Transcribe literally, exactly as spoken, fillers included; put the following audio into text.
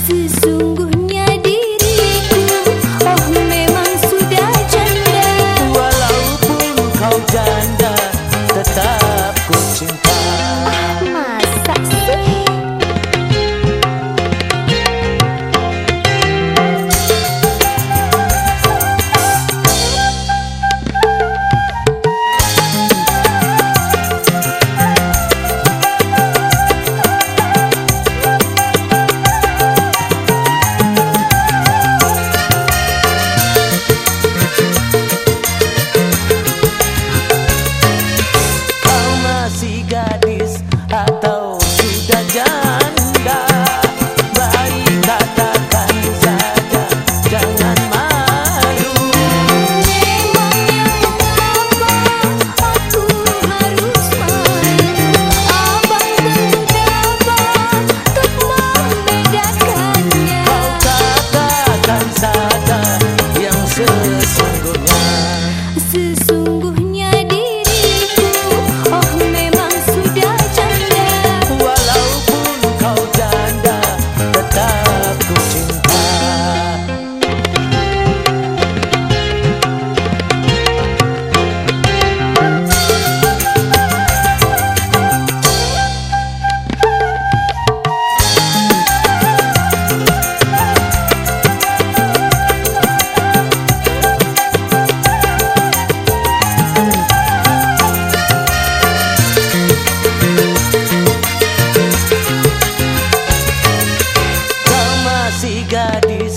Sesungguhnya diriku, oh memang sudah janda. Walaupun kau janda, tetap ku cinta. Masa sih? Gadis atau sudah janda, baik katakan saja, jangan malu. Memangnya mengapa aku harus malu? Abang tentu dapat untuk membedakannya. Kau katakan saja yang sesungguhnya. Sesungguhnya diriku, oh memang sudah janda. Walaupun kau janda, tetap ku cinta. Kau masih gadis